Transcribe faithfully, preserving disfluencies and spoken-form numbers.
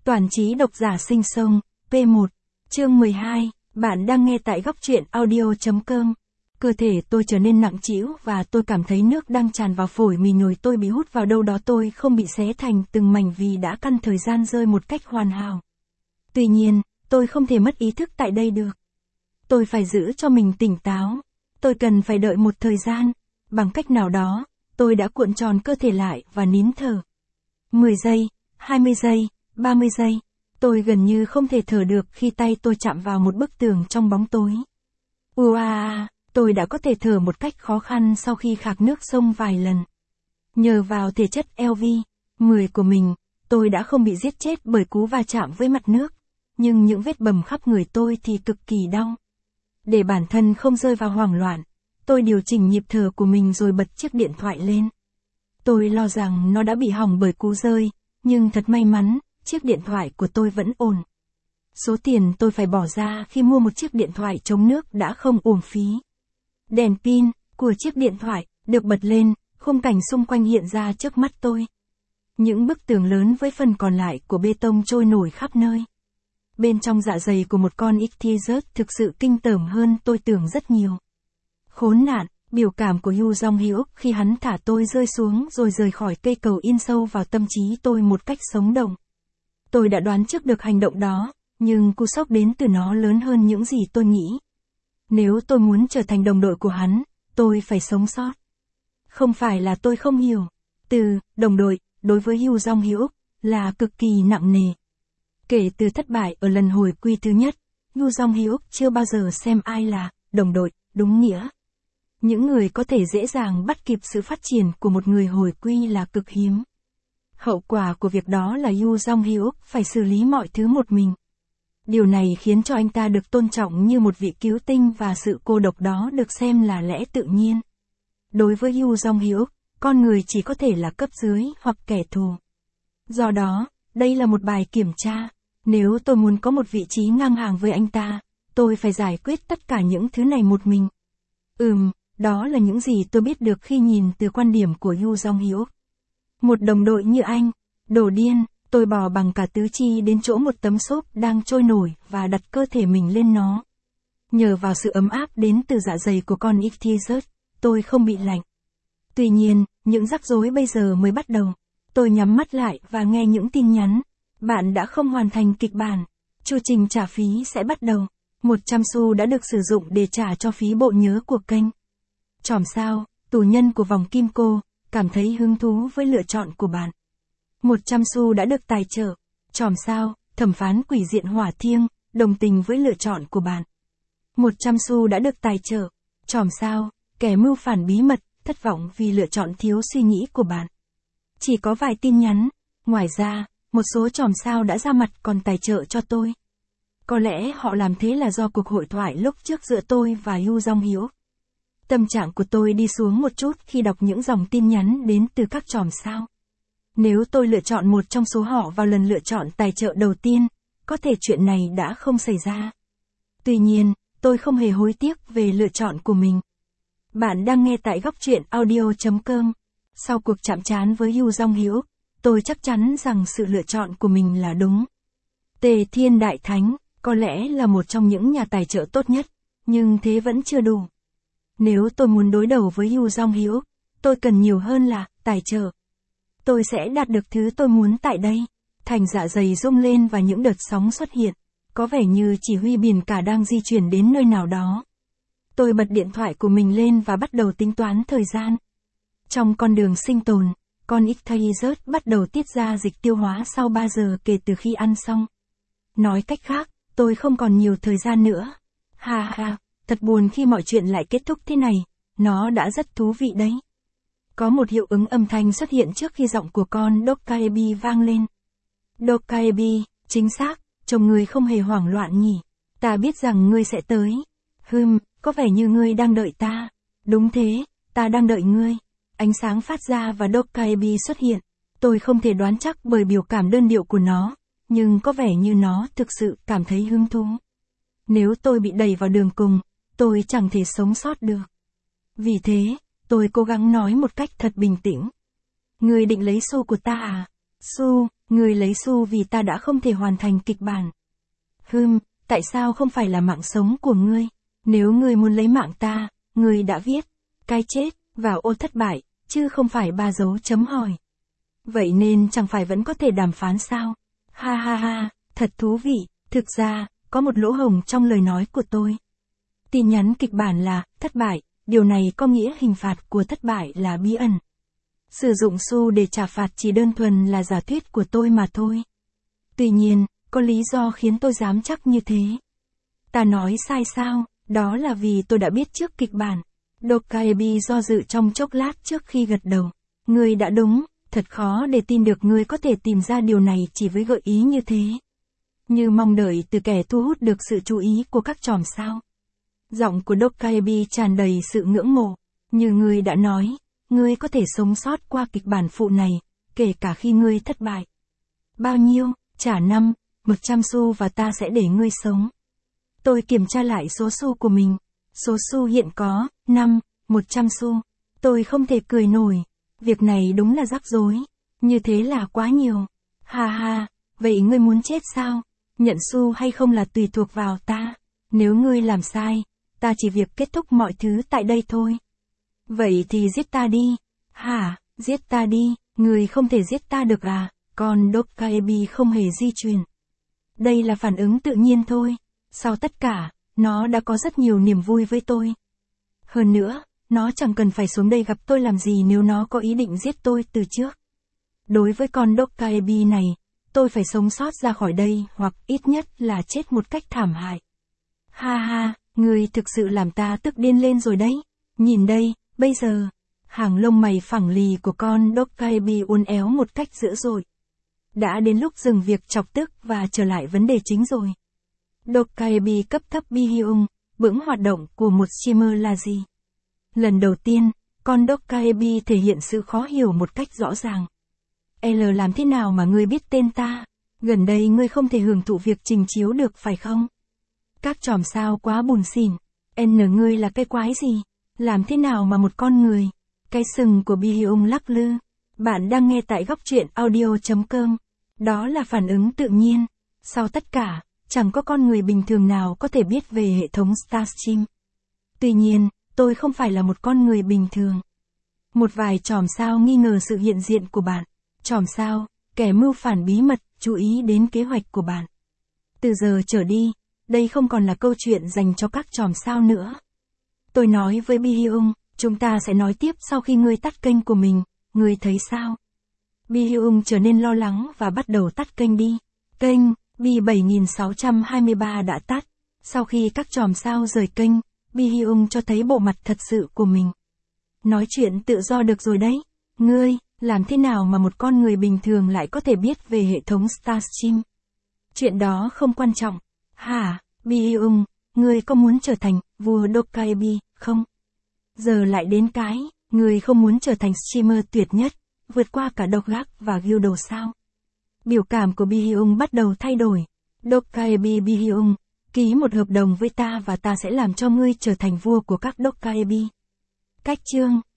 Toàn trí độc giả sinh sông, pê một, chương mười hai, bạn đang nghe tại góc truyện audio.com. Cơ thể tôi trở nên nặng trĩu và tôi cảm thấy nước đang tràn vào phổi mì nhồi tôi bị hút vào đâu đó tôi không bị xé thành từng mảnh vì đã căn thời gian rơi một cách hoàn hảo. Tuy nhiên, tôi không thể mất ý thức tại đây được. Tôi phải giữ cho mình tỉnh táo. Tôi cần phải đợi một thời gian. Bằng cách nào đó, tôi đã cuộn tròn cơ thể lại và nín thở. mười giây, hai mươi giây, ba mươi giây. Tôi gần như không thể thở được khi tay tôi chạm vào một bức tường trong bóng tối. Ua, tôi đã có thể thở một cách khó khăn sau khi khạc nước sông vài lần. Nhờ vào thể chất lờ vê mười của mình, tôi đã không bị giết chết bởi cú va chạm với mặt nước. Nhưng những vết bầm khắp người tôi thì cực kỳ đau. Để bản thân không rơi vào hoảng loạn, tôi điều chỉnh nhịp thở của mình rồi bật chiếc điện thoại lên. Tôi lo rằng nó đã bị hỏng bởi cú rơi, nhưng thật may mắn, chiếc điện thoại của tôi vẫn ổn. Số tiền tôi phải bỏ ra khi mua một chiếc điện thoại chống nước đã không uổng phí. Đèn pin của chiếc điện thoại được bật lên, khung cảnh xung quanh hiện ra trước mắt tôi. Những bức tường lớn với phần còn lại của bê tông trôi nổi khắp nơi. Bên trong dạ dày của một con ichthyosaur thực sự kinh tởm hơn tôi tưởng rất nhiều. Khốn nạn, biểu cảm của Yu Jong-hyuk khi hắn thả tôi rơi xuống rồi rời khỏi cây cầu in sâu vào tâm trí tôi một cách sống động. Tôi đã đoán trước được hành động đó, nhưng cú sốc đến từ nó lớn hơn những gì tôi nghĩ. Nếu tôi muốn trở thành đồng đội của hắn, tôi phải sống sót. Không phải là tôi không hiểu. Từ đồng đội, đối với Yu Jong-hyuk, là cực kỳ nặng nề. Kể từ thất bại ở lần hồi quy thứ nhất, Yu Jong-hyuk chưa bao giờ xem ai là đồng đội, đúng nghĩa. Những người có thể dễ dàng bắt kịp sự phát triển của một người hồi quy là cực hiếm. Hậu quả của việc đó là Yu Jong-hyuk phải xử lý mọi thứ một mình. Điều này khiến cho anh ta được tôn trọng như một vị cứu tinh và sự cô độc đó được xem là lẽ tự nhiên. Đối với Yu Jong-hyuk, con người chỉ có thể là cấp dưới hoặc kẻ thù. Do đó, đây là một bài kiểm tra. Nếu tôi muốn có một vị trí ngang hàng với anh ta, tôi phải giải quyết tất cả những thứ này một mình. Ừm, đó là những gì tôi biết được khi nhìn từ quan điểm của Yu Jong-hyuk. Một đồng đội như anh, đồ điên, tôi bò bằng cả tứ chi đến chỗ một tấm xốp đang trôi nổi và đặt cơ thể mình lên nó. Nhờ vào sự ấm áp đến từ dạ dày của con ichthyosaur, tôi không bị lạnh. Tuy nhiên, những rắc rối bây giờ mới bắt đầu. Tôi nhắm mắt lại và nghe những tin nhắn. Bạn đã không hoàn thành kịch bản. Chu trình trả phí sẽ bắt đầu. một trăm xu đã được sử dụng để trả cho phí bộ nhớ của kênh. Chòm sao, tù nhân của vòng kim cô, cảm thấy hứng thú với lựa chọn của bạn. một trăm xu đã được tài trợ. Chòm sao, thẩm phán quỷ diện hỏa thiêng, đồng tình với lựa chọn của bạn. một trăm xu đã được tài trợ. Chòm sao, kẻ mưu phản bí mật, thất vọng vì lựa chọn thiếu suy nghĩ của bạn. Chỉ có vài tin nhắn. Ngoài ra, một số chòm sao đã ra mặt còn tài trợ cho tôi. Có lẽ họ làm thế là do cuộc hội thoại lúc trước giữa tôi và Yu Jong-hyuk. Tâm trạng của tôi đi xuống một chút khi đọc những dòng tin nhắn đến từ các chòm sao. Nếu tôi lựa chọn một trong số họ vào lần lựa chọn tài trợ đầu tiên, có thể chuyện này đã không xảy ra. Tuy nhiên, tôi không hề hối tiếc về lựa chọn của mình. Bạn đang nghe tại góc truyện audio.com. Sau cuộc chạm trán với Yu Jong-hyuk, tôi chắc chắn rằng sự lựa chọn của mình là đúng. Tề Thiên Đại Thánh, có lẽ là một trong những nhà tài trợ tốt nhất, nhưng thế vẫn chưa đủ. Nếu tôi muốn đối đầu với Yu Jong-hyuk, tôi cần nhiều hơn là tài trợ. Tôi sẽ đạt được thứ tôi muốn tại đây. Thành dạ dày rung lên và những đợt sóng xuất hiện. Có vẻ như chỉ huy biển cả đang di chuyển đến nơi nào đó. Tôi bật điện thoại của mình lên và bắt đầu tính toán thời gian. Trong con đường sinh tồn, con ichthyosaur bắt đầu tiết ra dịch tiêu hóa sau ba giờ kể từ khi ăn xong. Nói cách khác, tôi không còn nhiều thời gian nữa. Ha ha, thật buồn khi mọi chuyện lại kết thúc thế này. Nó đã rất thú vị đấy. Có một hiệu ứng âm thanh xuất hiện trước khi giọng của con Dokkaebi vang lên. Dokkaebi, chính xác, chồng ngươi không hề hoảng loạn nhỉ. Ta biết rằng ngươi sẽ tới. Hừm, có vẻ như ngươi đang đợi ta. Đúng thế, ta đang đợi ngươi. Ánh sáng phát ra và Dokkaebi xuất hiện. Tôi không thể đoán chắc bởi biểu cảm đơn điệu của nó, nhưng có vẻ như nó thực sự cảm thấy hứng thú. Nếu tôi bị đẩy vào đường cùng, tôi chẳng thể sống sót được. Vì thế, tôi cố gắng nói một cách thật bình tĩnh. Ngươi định lấy xô của ta à? Su, ngươi lấy Su vì ta đã không thể hoàn thành kịch bản. Hừm, tại sao không phải là mạng sống của ngươi? Nếu ngươi muốn lấy mạng ta, ngươi đã viết cái chết vào ô thất bại, chứ không phải ba dấu chấm hỏi. Vậy nên chẳng phải vẫn có thể đàm phán sao? Ha ha ha, thật thú vị, thực ra, có một lỗ hổng trong lời nói của tôi. Tin nhắn kịch bản là thất bại, điều này có nghĩa hình phạt của thất bại là bí ẩn. Sử dụng Su để trả phạt chỉ đơn thuần là giả thuyết của tôi mà thôi. Tuy nhiên, có lý do khiến tôi dám chắc như thế. Ta nói sai sao? Đó là vì tôi đã biết trước kịch bản. Dokkaebi do dự trong chốc lát trước khi gật đầu. Ngươi đã đúng, thật khó để tin được ngươi có thể tìm ra điều này chỉ với gợi ý như thế. Như mong đợi từ kẻ thu hút được sự chú ý của các chòm sao. Giọng của Dokkaebi tràn đầy sự ngưỡng mộ. Như ngươi đã nói, ngươi có thể sống sót qua kịch bản phụ này, kể cả khi ngươi thất bại. Bao nhiêu? Trả năm, một trăm xu và ta sẽ để ngươi sống. Tôi kiểm tra lại số xu của mình. Số xu hiện có, năm, một trăm xu. Tôi không thể cười nổi. Việc này đúng là rắc rối. Như thế là quá nhiều. Ha ha, vậy ngươi muốn chết sao? Nhận xu hay không là tùy thuộc vào ta. Nếu ngươi làm sai, ta chỉ việc kết thúc mọi thứ tại đây thôi. Vậy thì giết ta đi. Hả, giết ta đi, ngươi không thể giết ta được à? Còn Dokkaebi không hề di chuyển. Đây là phản ứng tự nhiên thôi. Sau tất cả, nó đã có rất nhiều niềm vui với tôi. Hơn nữa, nó chẳng cần phải xuống đây gặp tôi làm gì nếu nó có ý định giết tôi từ trước. Đối với con Dokkaebi này, tôi phải sống sót ra khỏi đây hoặc ít nhất là chết một cách thảm hại. Ha ha, ngươi thực sự làm ta tức điên lên rồi đấy. Nhìn đây, bây giờ, hàng lông mày phẳng lì của con Dokkaebi uốn éo một cách dữ dội. Đã đến lúc dừng việc chọc tức và trở lại vấn đề chính rồi. Dokkaebi cấp thấp Bi-hyung, bững hoạt động của một streamer là gì? Lần đầu tiên, con Dokkaebi thể hiện sự khó hiểu một cách rõ ràng. L làm thế nào mà ngươi biết tên ta? Gần đây ngươi không thể hưởng thụ việc trình chiếu được phải không? Các chòm sao quá buồn xỉn. N ngươi là cái quái gì? Làm thế nào mà một con người? Cái sừng của Bi-hyung lắc lư. Bạn đang nghe tại góc truyện audio chấm com. Đó là phản ứng tự nhiên. Sau tất cả, chẳng có con người bình thường nào có thể biết về hệ thống Starstream. Tuy nhiên, tôi không phải là một con người bình thường. Một vài chòm sao nghi ngờ sự hiện diện của bạn. Chòm sao, kẻ mưu phản bí mật, chú ý đến kế hoạch của bạn. Từ giờ trở đi, đây không còn là câu chuyện dành cho các chòm sao nữa. Tôi nói với Bi-hyung, chúng ta sẽ nói tiếp sau khi ngươi tắt kênh của mình, ngươi thấy sao? Bi-hyung trở nên lo lắng và bắt đầu tắt kênh đi. Kênh Bi bảy nghìn sáu trăm hai mươi ba đã tắt. Sau khi các chòm sao rời kênh, Bi-hyung cho thấy bộ mặt thật sự của mình. Nói chuyện tự do được rồi đấy. Ngươi, làm thế nào mà một con người bình thường lại có thể biết về hệ thống Starstream? Chuyện đó không quan trọng. Hả, Bi-hyung, ngươi có muốn trở thành vua Dokkaebi không? Giờ lại đến cái, ngươi không muốn trở thành streamer tuyệt nhất, vượt qua cả độc gác và Guild sao? Biểu cảm của Bi-hyung bắt đầu thay đổi. Dokkaebi Bi-hyung, ký một hợp đồng với ta và ta sẽ làm cho ngươi trở thành vua của các Dokkaebi. Cách chương